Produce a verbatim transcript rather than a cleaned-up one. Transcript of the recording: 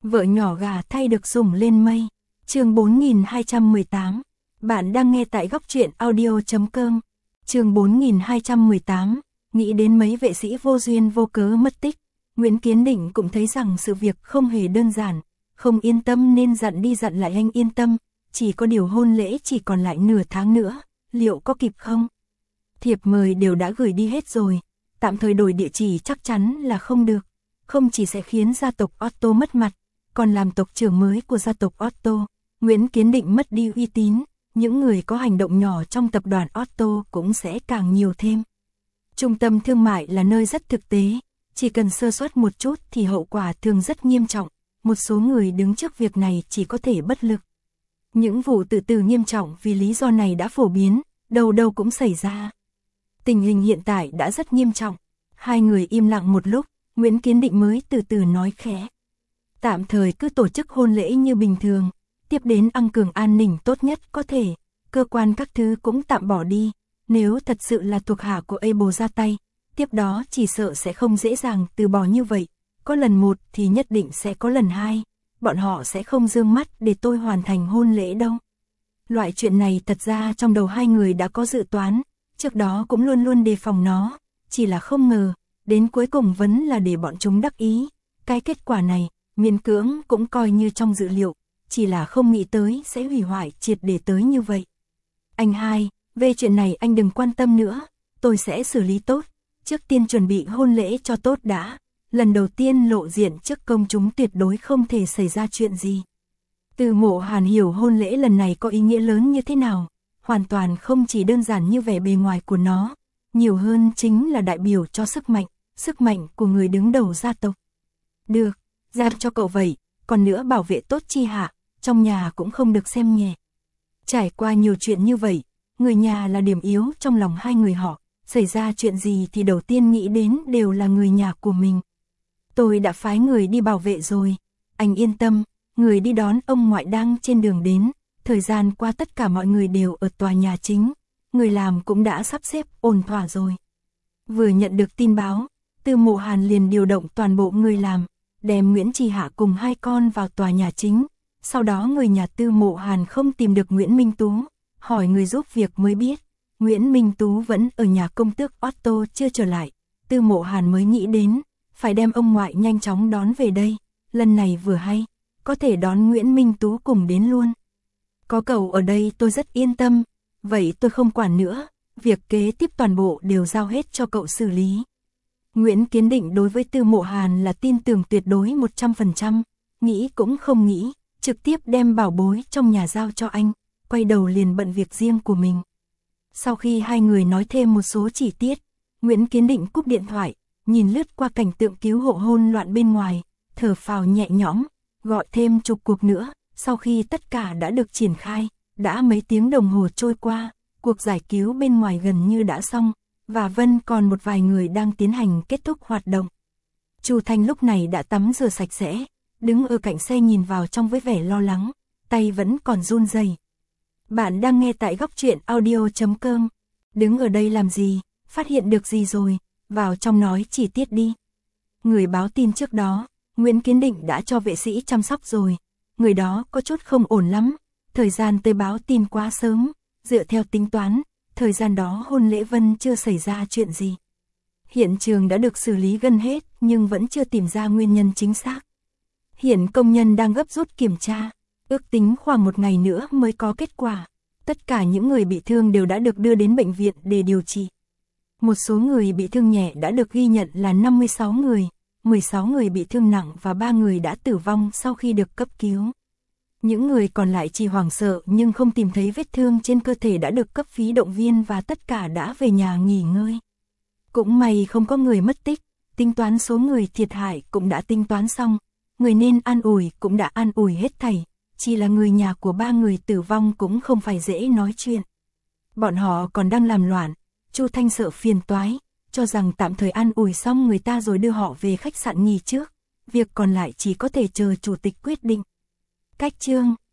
Vợ nhỏ gà thay được sủng lên mây. Chương bốn nghìn hai trăm mười tám. Bạn đang nghe tại góc truyện audio chấm com. Chương bốn nghìn hai trăm mười tám. Nghĩ đến mấy vệ sĩ vô duyên vô cớ mất tích, Nguyễn Kiến Định cũng thấy rằng sự việc không hề đơn giản, không yên tâm nên dặn đi dặn lại anh yên tâm, chỉ có điều hôn lễ chỉ còn lại nửa tháng nữa, liệu có kịp không? Thiệp mời đều đã gửi đi hết rồi, tạm thời đổi địa chỉ chắc chắn là không được, không chỉ sẽ khiến gia tộc Otto mất mặt, còn làm tộc trưởng mới của gia tộc Otto, Nguyễn Kiến Định mất đi uy tín, những người có hành động nhỏ trong tập đoàn Otto cũng sẽ càng nhiều thêm. Trung tâm thương mại là nơi rất thực tế, chỉ cần sơ suất một chút thì hậu quả thường rất nghiêm trọng, một số người đứng trước việc này chỉ có thể bất lực. Những vụ tự tử nghiêm trọng vì lý do này đã phổ biến, đâu đâu cũng xảy ra. Tình hình hiện tại đã rất nghiêm trọng, hai người im lặng một lúc, Nguyễn Kiến Định mới từ từ nói khẽ. Tạm thời cứ tổ chức hôn lễ như bình thường, tiếp đến tăng cường an ninh tốt nhất có thể, cơ quan các thứ cũng tạm bỏ đi. Nếu thật sự là thuộc hạ của Abel ra tay, tiếp đó chỉ sợ sẽ không dễ dàng từ bỏ như vậy. Có lần một thì nhất định sẽ có lần hai, bọn họ sẽ không dương mắt để tôi hoàn thành hôn lễ đâu. Loại chuyện này thật ra trong đầu hai người đã có dự toán, trước đó cũng luôn luôn đề phòng nó, chỉ là không ngờ, đến cuối cùng vẫn là để bọn chúng đắc ý. Cái kết quả này, miễn cưỡng cũng coi như trong dự liệu, chỉ là không nghĩ tới sẽ hủy hoại triệt để tới như vậy. Anh hai, về chuyện này anh đừng quan tâm nữa, tôi sẽ xử lý tốt, trước tiên chuẩn bị hôn lễ cho tốt đã, lần đầu tiên lộ diện trước công chúng tuyệt đối không thể xảy ra chuyện gì. Từ Mộ Hàn hiểu hôn lễ lần này có ý nghĩa lớn như thế nào, hoàn toàn không chỉ đơn giản như vẻ bề ngoài của nó, nhiều hơn chính là đại biểu cho sức mạnh, sức mạnh của người đứng đầu gia tộc. Được, giao cho cậu vậy, còn nữa bảo vệ tốt Chi Hạ, trong nhà cũng không được xem nhẹ. Trải qua nhiều chuyện như vậy, người nhà là điểm yếu trong lòng hai người họ, xảy ra chuyện gì thì đầu tiên nghĩ đến đều là người nhà của mình. Tôi đã phái người đi bảo vệ rồi, anh yên tâm, người đi đón ông ngoại đang trên đường đến, thời gian qua tất cả mọi người đều ở tòa nhà chính, người làm cũng đã sắp xếp ổn thỏa rồi. Vừa nhận được tin báo, Từ Mộ Hàn liền điều động toàn bộ người làm, đem Nguyễn Chi Hạ cùng hai con vào tòa nhà chính, sau đó người nhà Từ Mộ Hàn không tìm được Nguyễn Minh Tú. Hỏi người giúp việc mới biết, Nguyễn Minh Tú vẫn ở nhà công tước Otto chưa trở lại, Từ Mộ Hàn mới nghĩ đến, phải đem ông ngoại nhanh chóng đón về đây, lần này vừa hay, có thể đón Nguyễn Minh Tú cùng đến luôn. Có cậu ở đây tôi rất yên tâm, vậy tôi không quản nữa, việc kế tiếp toàn bộ đều giao hết cho cậu xử lý. Nguyễn Kiến Định đối với Từ Mộ Hàn là tin tưởng tuyệt đối một trăm phần trăm, nghĩ cũng không nghĩ, trực tiếp đem bảo bối trong nhà giao cho anh. Quay đầu liền bận việc riêng của mình. Sau khi hai người nói thêm một số chi tiết, Nguyễn Kiến Định cúp điện thoại, nhìn lướt qua cảnh tượng cứu hộ hôn loạn bên ngoài, thở phào nhẹ nhõm, gọi thêm chục cuộc nữa, sau khi tất cả đã được triển khai, đã mấy tiếng đồng hồ trôi qua, cuộc giải cứu bên ngoài gần như đã xong, và Vân còn một vài người đang tiến hành kết thúc hoạt động. Chu Thanh lúc này đã tắm rửa sạch sẽ, đứng ở cạnh xe nhìn vào trong với vẻ lo lắng, tay vẫn còn run rẩy. Bạn đang nghe tại góc truyện audio chấm com. Đứng ở đây làm gì, phát hiện được gì rồi, vào trong nói chi tiết đi. Người báo tin trước đó, Nguyễn Kiến Định đã cho vệ sĩ chăm sóc rồi, người đó có chút không ổn lắm, thời gian tới báo tin quá sớm, dựa theo tính toán, thời gian đó hôn lễ Vân chưa xảy ra chuyện gì. Hiện trường đã được xử lý gần hết nhưng vẫn chưa tìm ra nguyên nhân chính xác. Hiện công nhân đang gấp rút kiểm tra. Ước tính khoảng một ngày nữa mới có kết quả. Tất cả những người bị thương đều đã được đưa đến bệnh viện để điều trị. Một số người bị thương nhẹ đã được ghi nhận là năm mươi sáu người, mười sáu người bị thương nặng và ba người đã tử vong sau khi được cấp cứu. Những người còn lại chỉ hoảng sợ nhưng không tìm thấy vết thương trên cơ thể đã được cấp phí động viên và tất cả đã về nhà nghỉ ngơi. Cũng may không có người mất tích, tính toán số người thiệt hại cũng đã tính toán xong, người nên an ủi cũng đã an ủi hết thảy. Chỉ là người nhà của ba người tử vong cũng không phải dễ nói chuyện. Bọn họ còn đang làm loạn, Chu Thanh sợ phiền toái, cho rằng tạm thời an ủi xong người ta rồi đưa họ về khách sạn nghỉ trước, việc còn lại chỉ có thể chờ chủ tịch quyết định. Cách chương